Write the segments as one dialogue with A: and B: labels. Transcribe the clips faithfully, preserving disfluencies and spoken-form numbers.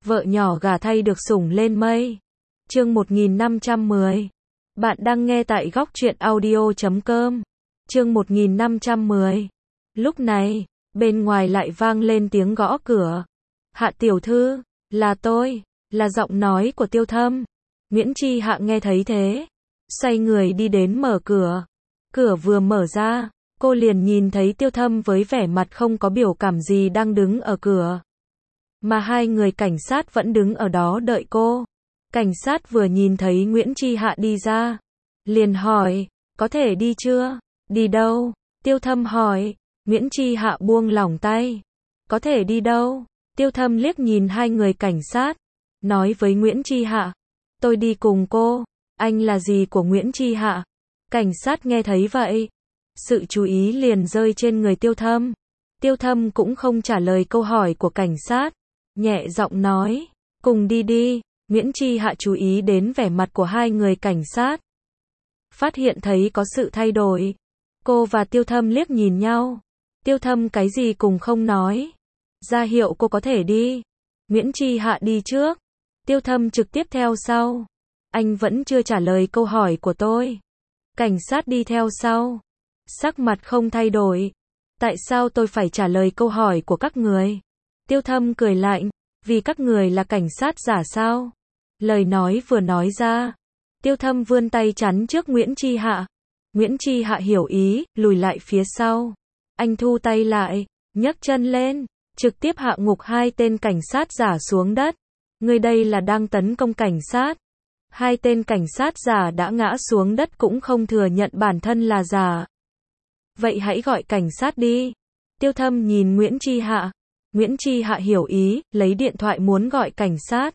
A: vợ nhỏ gả thay được sủng lên mây. Chương một nghìn năm trăm mười. Bạn đang nghe tại góc truyện audio chấm com. Chương một nghìn năm trăm mười. Lúc này, bên ngoài lại vang lên tiếng gõ cửa. Hạ tiểu thư, là tôi, là giọng nói của Tiêu Thâm. Nguyễn Chi Hạ nghe thấy thế, xoay người đi đến mở cửa. Cửa vừa mở ra, cô liền nhìn thấy Tiêu Thâm với vẻ mặt không có biểu cảm gì đang đứng ở cửa. Mà hai người cảnh sát vẫn đứng ở đó đợi cô. Cảnh sát vừa nhìn thấy Nguyễn Chi Hạ đi ra, liền hỏi, có thể đi chưa? Đi đâu? Tiêu Thâm hỏi. Nguyễn Chi Hạ buông lỏng tay. Có thể đi đâu? Tiêu Thâm liếc nhìn hai người cảnh sát, nói với Nguyễn Chi Hạ, tôi đi cùng cô. Anh là gì của Nguyễn Chi Hạ? Cảnh sát nghe thấy vậy, sự chú ý liền rơi trên người Tiêu Thâm. Tiêu Thâm cũng không trả lời câu hỏi của cảnh sát, nhẹ giọng nói, cùng đi đi. Nguyễn Chi Hạ chú ý đến vẻ mặt của hai người cảnh sát, phát hiện thấy có sự thay đổi. Cô và Tiêu Thâm liếc nhìn nhau. Tiêu Thâm cái gì cũng không nói, ra hiệu cô có thể đi. Nguyễn Chi Hạ đi trước, Tiêu Thâm trực tiếp theo sau. Anh vẫn chưa trả lời câu hỏi của tôi. Cảnh sát đi theo sau, sắc mặt không thay đổi. Tại sao tôi phải trả lời câu hỏi của các người? Tiêu Thâm cười lạnh, vì các người là cảnh sát giả sao? Lời nói vừa nói ra, Tiêu Thâm vươn tay chắn trước Nguyễn Chi Hạ. Nguyễn Chi Hạ hiểu ý, lùi lại phía sau. Anh thu tay lại, nhấc chân lên, trực tiếp hạ ngục hai tên cảnh sát giả xuống đất. Người đây là đang tấn công cảnh sát. Hai tên cảnh sát giả đã ngã xuống đất cũng không thừa nhận bản thân là giả. Vậy hãy gọi cảnh sát đi. Tiêu Thâm nhìn Nguyễn Chi Hạ. Nguyễn Chi Hạ hiểu ý, lấy điện thoại muốn gọi cảnh sát.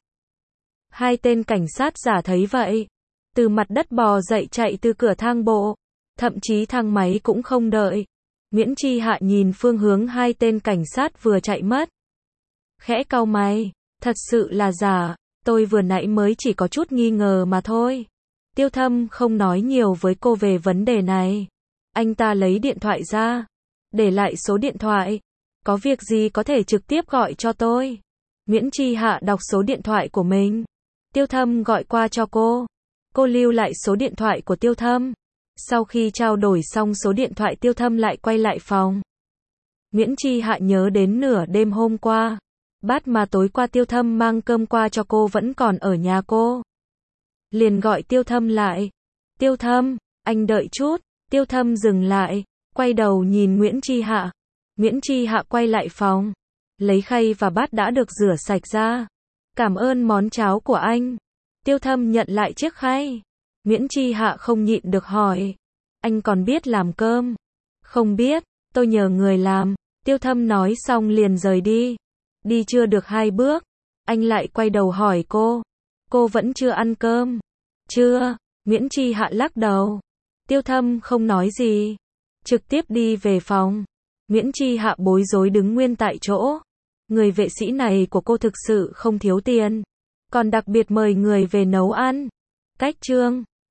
A: Hai tên cảnh sát giả thấy vậy, từ mặt đất bò dậy chạy từ cửa thang bộ, thậm chí thang máy cũng không đợi. Nguyễn Chi Hạ nhìn phương hướng hai tên cảnh sát vừa chạy mất, khẽ cau mày, thật sự là giả, tôi vừa nãy mới chỉ có chút nghi ngờ mà thôi. Tiêu Thâm không nói nhiều với cô về vấn đề này. Anh ta lấy điện thoại ra, để lại số điện thoại. Có việc gì có thể trực tiếp gọi cho tôi. Nguyễn Chi Hạ đọc số điện thoại của mình. Tiêu Thâm gọi qua cho cô. Cô lưu lại số điện thoại của Tiêu Thâm. Sau khi trao đổi xong số điện thoại, Tiêu Thâm lại quay lại phòng. Nguyễn Chi Hạ nhớ đến nửa đêm hôm qua, bát mà tối qua Tiêu Thâm mang cơm qua cho cô vẫn còn ở nhà cô. Liền gọi Tiêu Thâm lại. Tiêu Thâm, anh đợi chút. Tiêu Thâm dừng lại, quay đầu nhìn Nguyễn Chi Hạ. Nguyễn Chi Hạ quay lại phòng, lấy khay và bát đã được rửa sạch ra. Cảm ơn món cháo của anh. Tiêu Thâm nhận lại chiếc khay. Nguyễn Chi Hạ không nhịn được hỏi, anh còn biết làm cơm? Không biết, tôi nhờ người làm. Tiêu Thâm nói xong liền rời đi. Đi chưa được hai bước, anh lại quay đầu hỏi cô, cô vẫn chưa ăn cơm? Chưa. Nguyễn Chi Hạ lắc đầu. Tiêu Thâm không nói gì, trực tiếp đi về phòng. Nguyễn Chi Hạ bối rối đứng nguyên tại chỗ. Người vệ sĩ này của cô thực sự không thiếu tiền, còn đặc biệt mời người về nấu ăn. Cách chương